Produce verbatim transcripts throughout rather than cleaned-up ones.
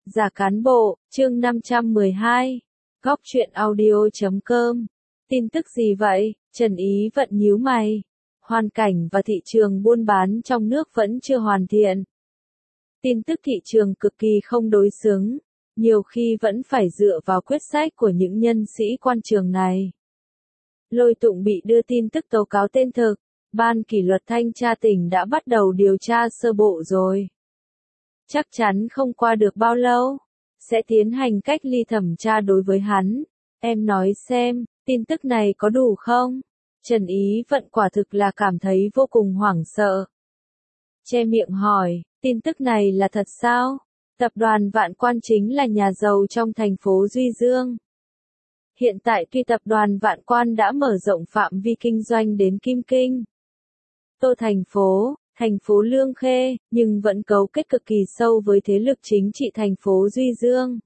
Giả cán bộ, chương năm trăm mười hai. Góc truyện audio chấm com. Tin tức gì vậy? Trần Ý Vận nhíu mày. Hoàn cảnh và thị trường buôn bán trong nước vẫn chưa hoàn thiện. Tin tức thị trường cực kỳ không đối xứng, nhiều khi vẫn phải dựa vào quyết sách của những nhân sĩ quan trường này. Lôi Tụng bị đưa tin tức tố cáo tên thực, Ban kỷ luật thanh tra tỉnh đã bắt đầu điều tra sơ bộ rồi. Chắc chắn không qua được bao lâu, sẽ tiến hành cách ly thẩm tra đối với hắn. Em nói xem, tin tức này có đủ không? Trần Ý Vận quả thực là cảm thấy vô cùng hoảng sợ. Che miệng hỏi, tin tức này là thật sao? Tập đoàn Vạn Quan chính là nhà giàu trong thành phố Duy Dương. Hiện tại tuy tập đoàn Vạn Quan đã mở rộng phạm vi kinh doanh đến Kim Kinh, Tô thành phố, thành phố Lương Khê, nhưng vẫn cấu kết cực kỳ sâu với thế lực chính trị thành phố Duy Dương.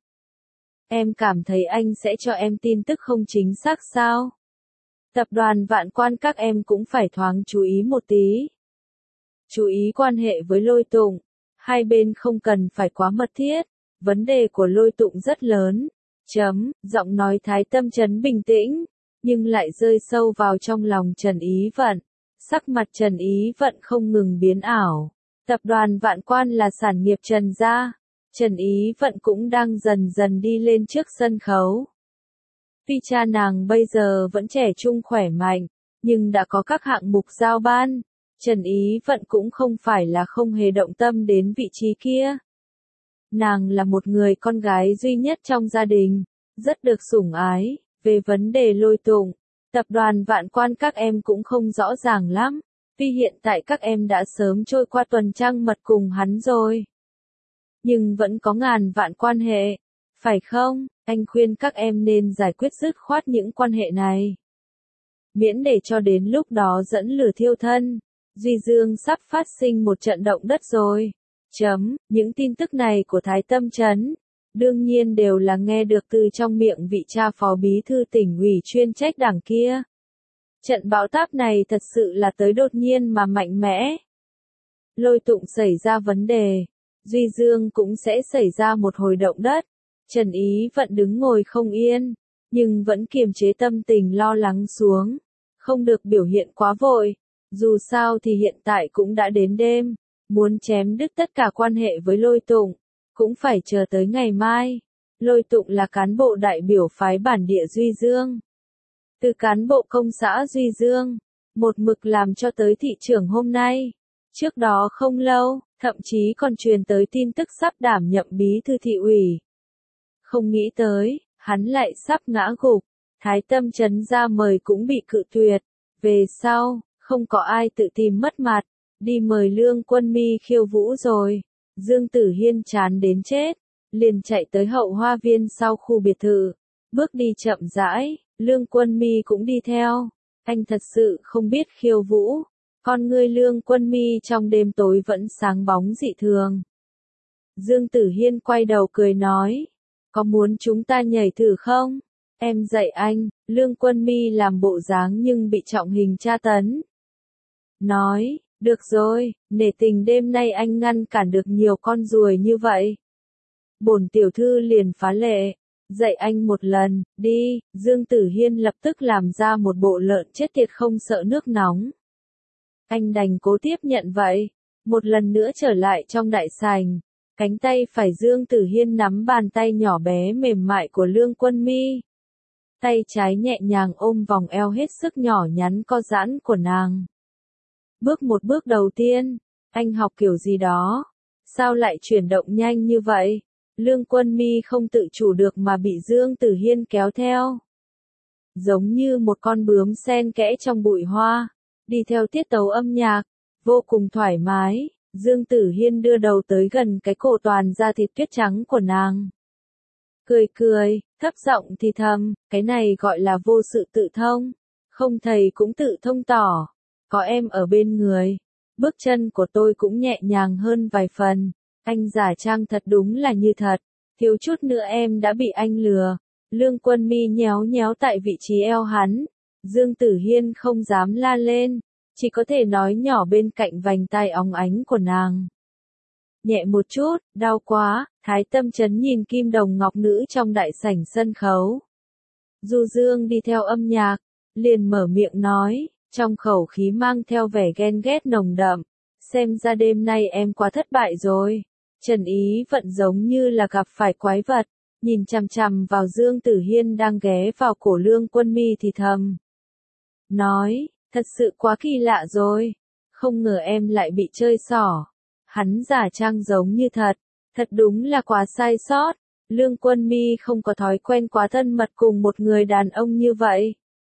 Em cảm thấy anh sẽ cho em tin tức không chính xác sao? Tập đoàn Vạn Quan các em cũng phải thoáng chú ý một tí. Chú ý quan hệ với Lôi Tụng, hai bên không cần phải quá mật thiết, vấn đề của Lôi Tụng rất lớn. Chấm, giọng nói Thái Tâm Trấn bình tĩnh, nhưng lại rơi sâu vào trong lòng Trần Ý Vận. Sắc mặt Trần Ý Vận không ngừng biến ảo. Tập đoàn Vạn Quan là sản nghiệp Trần gia. Trần Ý Vận cũng đang dần dần đi lên trước sân khấu. Tuy cha nàng bây giờ vẫn trẻ trung khỏe mạnh, nhưng đã có các hạng mục giao ban. Trần Ý Vận cũng không phải là không hề động tâm đến vị trí kia. Nàng là một người con gái duy nhất trong gia đình, rất được sủng ái. Về vấn đề Lôi Tụng, tập đoàn Vạn Quan các em cũng không rõ ràng lắm, tuy hiện tại các em đã sớm trôi qua tuần trăng mật cùng hắn rồi. Nhưng vẫn có ngàn vạn quan hệ, phải không? Anh khuyên các em nên giải quyết dứt khoát những quan hệ này. Miễn để cho đến lúc đó dẫn lửa thiêu thân, Duy Dương sắp phát sinh một trận động đất rồi. Chấm, những tin tức này của Thái Tâm Trấn, đương nhiên đều là nghe được từ trong miệng vị cha phó bí thư tỉnh ủy chuyên trách đảng kia. Trận bão táp này thật sự là tới đột nhiên mà mạnh mẽ. Lôi Tụng xảy ra vấn đề, Duy Dương cũng sẽ xảy ra một hồi động đất. Trần Ý Vận đứng ngồi không yên, nhưng vẫn kiềm chế tâm tình lo lắng xuống, không được biểu hiện quá vội. Dù sao thì hiện tại cũng đã đến đêm, muốn chém đứt tất cả quan hệ với Lôi Tụng, cũng phải chờ tới ngày mai. Lôi Tụng là cán bộ đại biểu phái bản địa Duy Dương. Từ cán bộ công xã Duy Dương, một mực làm cho tới thị trưởng hôm nay. Trước đó không lâu, thậm chí còn truyền tới tin tức sắp đảm nhậm bí thư thị ủy. Không nghĩ tới, hắn lại sắp ngã gục. Thái Tâm Trấn ra mời cũng bị cự tuyệt. Về sau, không có ai tự tìm mất mặt, đi mời Lương Quân Mi khiêu vũ rồi. Dương Tử Hiên chán đến chết, liền chạy tới hậu hoa viên sau khu biệt thự, bước đi chậm rãi, Lương Quân Mi cũng đi theo. Anh thật sự không biết khiêu vũ, con ngươi Lương Quân Mi trong đêm tối vẫn sáng bóng dị thường. Dương Tử Hiên quay đầu cười nói, có muốn chúng ta nhảy thử không? Em dạy anh. Lương Quân Mi làm bộ dáng nhưng bị trọng hình tra tấn. Nói, được rồi, nể tình đêm nay anh ngăn cản được nhiều con ruồi như vậy. Bổn tiểu thư liền phá lệ, dạy anh một lần, đi. Dương Tử Hiên lập tức làm ra một bộ lợn chết tiệt không sợ nước nóng. Anh đành cố tiếp nhận vậy. Một lần nữa trở lại trong đại sảnh, cánh tay phải Dương Tử Hiên nắm bàn tay nhỏ bé mềm mại của Lương Quân Mi. Tay trái nhẹ nhàng ôm vòng eo hết sức nhỏ nhắn co giãn của nàng. Bước một bước đầu tiên, anh học kiểu gì đó? Sao lại chuyển động nhanh như vậy? Lương Quân Mi không tự chủ được mà bị Dương Tử Hiên kéo theo. Giống như một con bướm sen kẽ trong bụi hoa, đi theo tiết tấu âm nhạc, vô cùng thoải mái. Dương Tử Hiên đưa đầu tới gần cái cổ toàn da thịt tuyết trắng của nàng. Cười cười, thấp giọng thì thầm, cái này gọi là vô sự tự thông. Không thầy cũng tự thông tỏ. Có em ở bên người, bước chân của tôi cũng nhẹ nhàng hơn vài phần. Anh giả trang thật đúng là như thật, thiếu chút nữa em đã bị anh lừa. Lương Quân Mi nhéo nhéo tại vị trí eo hắn. Dương Tử Hiên không dám la lên, chỉ có thể nói nhỏ bên cạnh vành tai óng ánh của nàng. nhẹ một chút, đau quá, Thái Tâm Chấn nhìn kim đồng ngọc nữ trong đại sảnh sân khấu. Du Dương đi theo âm nhạc, liền mở miệng nói, trong khẩu khí mang theo vẻ ghen ghét nồng đậm, xem ra đêm nay em quá thất bại rồi. Trần Ý Vận giống như là gặp phải quái vật, nhìn chằm chằm vào Dương Tử Hiên đang ghé vào cổ Lương Quân Mi thì thầm. Nói, thật sự quá kỳ lạ rồi, không ngờ em lại bị chơi xỏ. Hắn giả trang giống như thật, thật đúng là quá sai sót. Lương Quân Mi không có thói quen quá thân mật cùng một người đàn ông như vậy.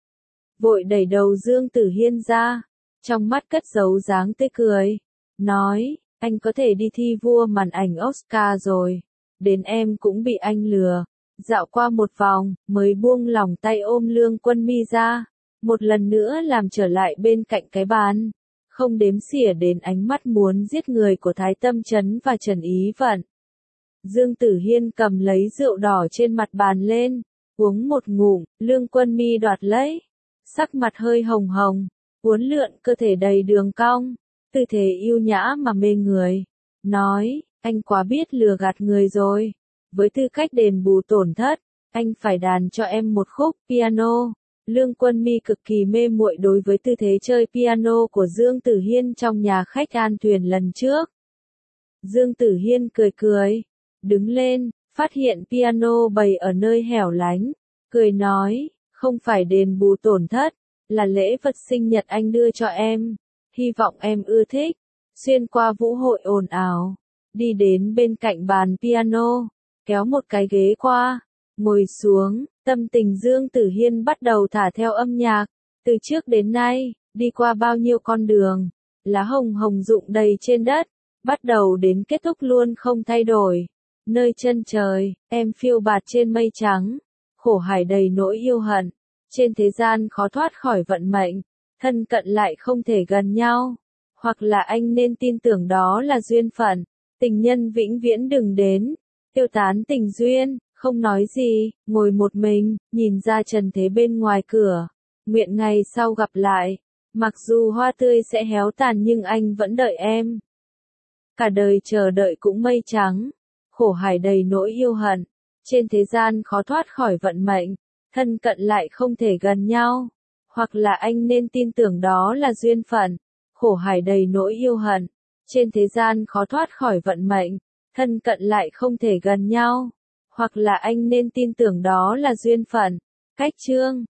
Vội đẩy đầu Dương Tử Hiên ra, trong mắt cất giấu dáng tươi cười, nói, anh có thể đi thi vua màn ảnh Oscar rồi, đến em cũng bị anh lừa. Dạo qua một vòng, mới buông lỏng tay ôm Lương Quân Mi ra, một lần nữa làm trở lại bên cạnh cái bàn, không đếm xỉa đến ánh mắt muốn giết người của Thái Tâm Chấn và Trần Ý Vận. Dương Tử Hiên cầm lấy rượu đỏ trên mặt bàn lên, uống một ngụm, Lương Quân Mi đoạt lấy, sắc mặt hơi hồng hồng, uốn lượn cơ thể đầy đường cong, tư thế yêu nhã mà mê người, nói, anh quá biết lừa gạt người rồi, với tư cách đền bù tổn thất, anh phải đàn cho em một khúc piano. Lương Quân Mi cực kỳ mê muội đối với tư thế chơi piano của Dương Tử Hiên trong nhà khách An Thuyền lần trước. Dương Tử Hiên cười cười, đứng lên, phát hiện piano bày ở nơi hẻo lánh, cười nói, không phải đền bù tổn thất, là lễ vật sinh nhật anh đưa cho em, hy vọng em ưa thích. Xuyên qua vũ hội ồn ào, đi đến bên cạnh bàn piano, kéo một cái ghế qua, ngồi xuống, tâm tình Dương Tử Hiên bắt đầu thả theo âm nhạc, từ trước đến nay, đi qua bao nhiêu con đường, lá hồng hồng rụng đầy trên đất, bắt đầu đến kết thúc luôn không thay đổi. Nơi chân trời, em phiêu bạt trên mây trắng, khổ hải đầy nỗi yêu hận, trên thế gian khó thoát khỏi vận mệnh, thân cận lại không thể gần nhau, hoặc là anh nên tin tưởng đó là duyên phận, tình nhân vĩnh viễn đừng đến, tiêu tán tình duyên. Không nói gì, ngồi một mình, nhìn ra trần thế bên ngoài cửa, nguyện ngày sau gặp lại, mặc dù hoa tươi sẽ héo tàn nhưng anh vẫn đợi em. Cả đời chờ đợi cũng mây trắng, khổ hải đầy nỗi yêu hận, trên thế gian khó thoát khỏi vận mệnh, thân cận lại không thể gần nhau, hoặc là anh nên tin tưởng đó là duyên phận, khổ hải đầy nỗi yêu hận, trên thế gian khó thoát khỏi vận mệnh, thân cận lại không thể gần nhau. Hoặc là anh nên tin tưởng đó là duyên phận. Cách chương